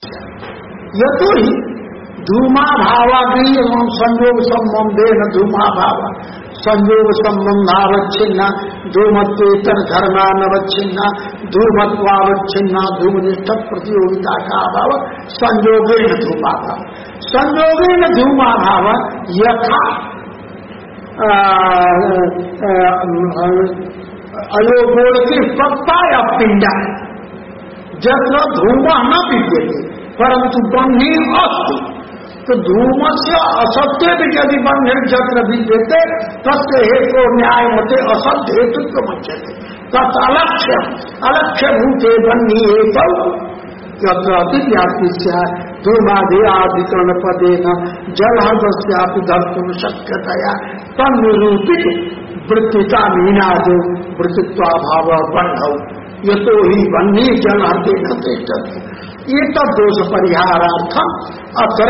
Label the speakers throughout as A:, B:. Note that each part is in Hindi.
A: यह तो ही धूमाभावाग्री संयोग संबंधे न धूमाभाव संयोग संबंधावच्छिन्ना धूमत्वेतर धर्मानवच्छिन्ना धूमत्वावच्छिन्ना धूमनिष्ठ प्रतियोगिता का अभाव संयोगेन धूमाभाव संयोगेन धूमाभाव यथा अयोगोड़ की पत्ता या पिंडा जत्र धूम न विद्यते परंतु बन्ही अस्ति तो धूम से असत्य भी यदि बन्ही जत्र विद्यते तस्य हेतु न्याय मते असत्य हेतुत्व मुच्यते तत् अलक्ष्य भूते बन्ही हेतु यत्र अतिव्याप्ति धूमादि आदिकरण पदेन जलहदस्यापि धर्तुं शक्यतया तन्निरूपित वृत्तिता मीनादो वृत्तित्वाभाव बन्धौ यतो ही बन्ही जलहदेन तिष्ठति एक दोष परिहारार्थम अत्र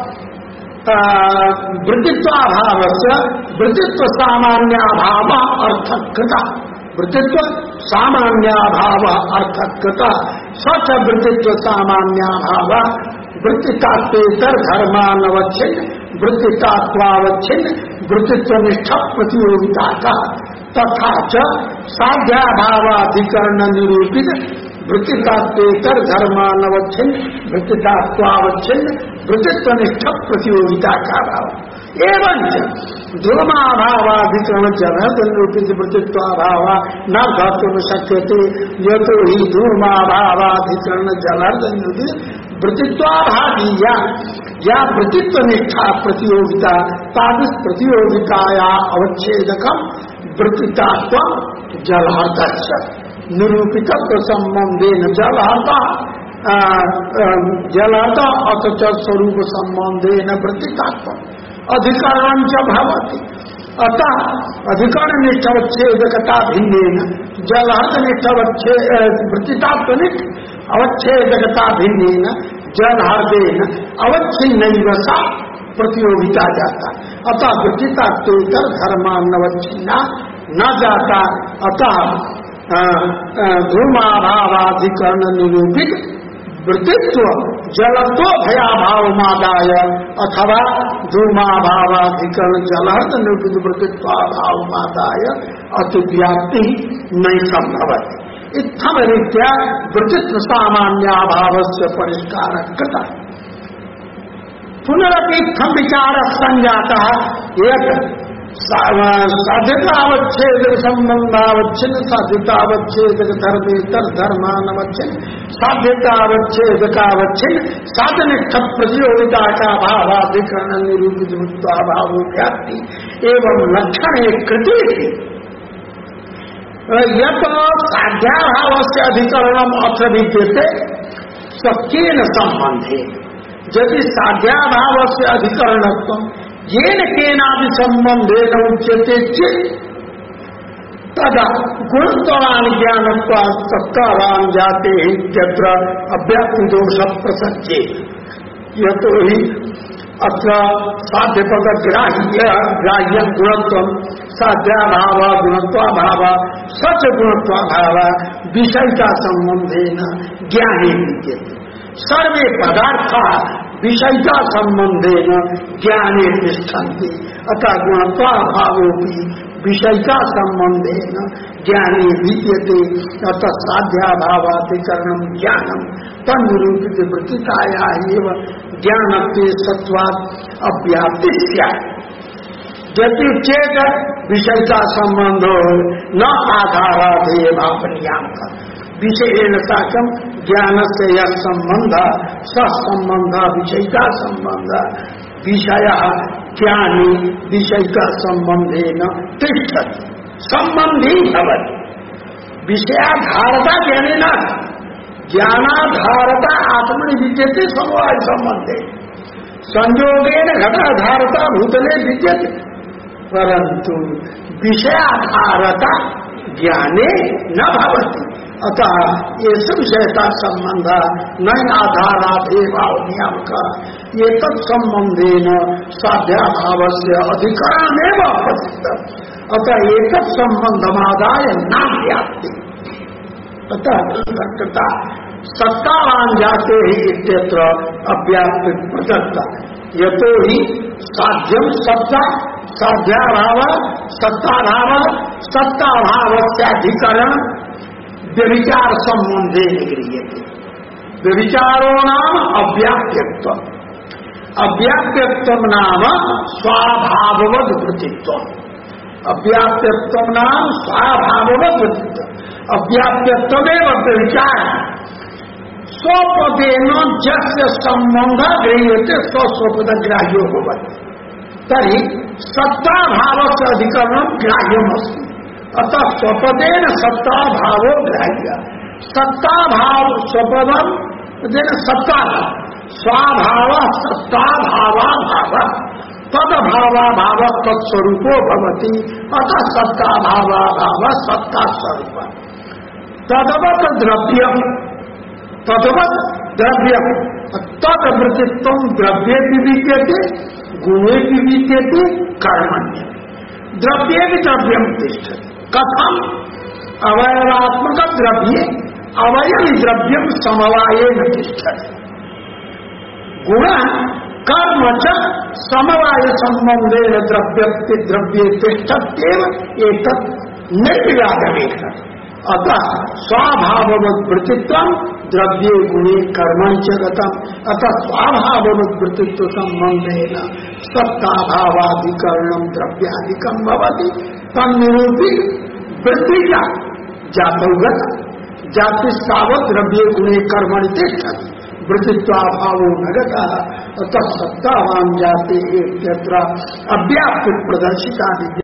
A: वृत्तित्वाभाव से वृत्तित्व सामान्याभाव अर्थकृता वृत्तित्व सामान्याभाव अर्थकृता सच वृत्तित्व सामान्याभाव वृत्तितात्वेतर धर्मानवच्छिन्न वृत्तितात्वावच्छिन्न वृत्तित्वनिष्ठ प्रतियोगिता का तथा च साध्याभावाधिकरण निरूपित वृत्तितात्वेतर धर्मानवच्छिन्न वृत्तितात्वावच्छिन्न वृत्तित्वनिष्ठ प्रतियोगिता का भाव एवं धूमाभावाधिकरण जलद निरूपित वृत्तित्वाभाव न धर्तुं शक्यते यतो ही धूमाभावाधिकरण जलद निरूपित वृत्तित्वाभावी या वृत्तित्वनिष्ठा प्रतियोगिता तादृश प्रतियोगिताया अवच्छेदकम वृत्तितात्व जलहर्तस्य निरूपित संबंधेन जलहर्ता जलहर्ता अथ स्वरूप संबंधेन वृत्तितात्व अधिकरण च भवति अतः अधिकरण निष्ठवच्छेदकता भिन्नेन जलहर्त निष्ठवच्छेद वृत्तितात्वनिष्ठ अवच्छेदकता भिन्नेन जलहर्देन अवच्छिन्नैव सा प्रतियोगिता जाता अतः वृत्तितात्वेतर धर्मानवच्छिन्ना न जाता अतः धूमाभावाधिकरण निरूपित वृत्तित्व जलत्व भयाभावमादाय अथवा धूमाभावाधिकरण जलहर्त निरूपित वृत्तित्वाभावमादाय अतिव्याप्ति नहीं संभवति इत्थम रीत्या वृत्तित्व सामान्याभावस्य परिष्कार कृता पुनरपि इत्थम विचार संजाता एक साध्यतावच्छेद संबंधावच्छिन्न साध्यतावच्छेदक धर्मेतर धर्मानवच्छिन्न साध्यतावच्छेदकावच्छिन्न साधनिष्ठ प्रतियोगिता का भावाधिकरण निरूपित वृत्तित्वाभावो व्याप्ति एवं लक्षण कृति यत साध्याभाव से अधिकरण अत्र विद्यते सत्येन संबंधे यदि साध्याभाव से अधिकरणत्व येन केनापि संबंधेन उच्यते चेत् तदा गुणत्वान् ज्ञानत्वात् सत्तावान् जाते इत्यत्र अव्याप्ति दोष प्रसज्ये यतो हि अत्र साध्यपद ग्राह्य गुणत्वं साध्याभाव गुणत्वाभाव सच गुणत्वाभाव विषयता संबंधेन ज्ञाने विद्यते सर्वे पदार्था विषयता संबंधेन ज्ञाने तिष्ठन्ति अतः गुणत्वाभावोऽपि विषयता संबंधेन ज्ञाने विद्यते अतः साध्याभावाधिकरणं ज्ञानं तन्निरूपित वृत्तिताया एव ज्ञानत्वे सत्वात् अव्याप्ति स्यात् यदि चेत् विषयता संबंधो न आधारादेव भावनियामक विषयेण साकं ज्ञान से यह संबंध संबंध विषयिका संबंध विषय ज्ञानी विषयिका संबंधेन तिष्ठति संबंधी भवति विषयाधारता ज्ञानेन ज्ञानाधारता आत्मनि विद्यते समवाय संबंधे संयोगेन घटाधारता भूतले विद्यते परंतु विषयाधारता ज्ञाने न भवति अतः ये सब विषयता संबंध न आधारादेव नियामक ये तत्संबंधेन साध्याभाव से अधिकरणमेव अपसिद्ध अतः एक संबंधमादाय न व्याप्ति अतः सत्तावान जाते ही इत्यत्र अव्याप्त प्रदत्ता यतो ही साध्यम सत्ता साध्याभाव सत्ताभाव सत्ताभाव त्याधिकरण व्यभिचार संबंधे निगृह्यते। व्यभिचारो नाम अव्याप्यत्व अव्याप्यत्व नाम स्वाभाववद वृत्तित्व अव्याप्यत्व नाम स्वाभाववद वृत्तित्व अव्याप्यत्वमेव व्यभिचार स्वपदेन जस्य संबंध गृह्यते स्वस्वपद ग्राह्यो भवति तर्हि सत्ताभावस्य अधिकरणं ग्राह्यमस्ति अतः स्वपदेन सत्ताभावो ग्राह्य सत्ताभाव स्वपदम सत्ताभाव स्वाभाव सत्ताभावाभाव तदभावाभाव तत्स्वरूपो भवति अतः सत्ताभावाभाव सत्तास्वरूप तदवत द्रव्यम तदवृत्तित्व द्रव्ये विद्यते गुणे विद्यते कर्मण्य द्रव्ये भी द्रव्यम तिष्ठति कथम अवयवात्मक द्रव्ये अवयव द्रव्यम समवायेन तिष्ठति गुण कर्म च समवाय संबंधेन द्रव्ये तिष्ठत्येव एतत् निर्विवादमेव अतः स्वाभाववद्वृत्तित्वं द्रव्ये गुणे कर्मण्य गतम् अतः स्वाभाववद्वृत्तित्व संबंधेन सत्ताभावाधिकरणं द्रव्याधिकं भवति तन्निरूपी वृत्तिजा जातौगत जाति सावत द्रव्ये गुणे कर्मणि तिष्ठति वृत्तित्वाभावो न गतः अतः सत्तावान जाते इत्यत्र अव्याप्त प्रदर्शिता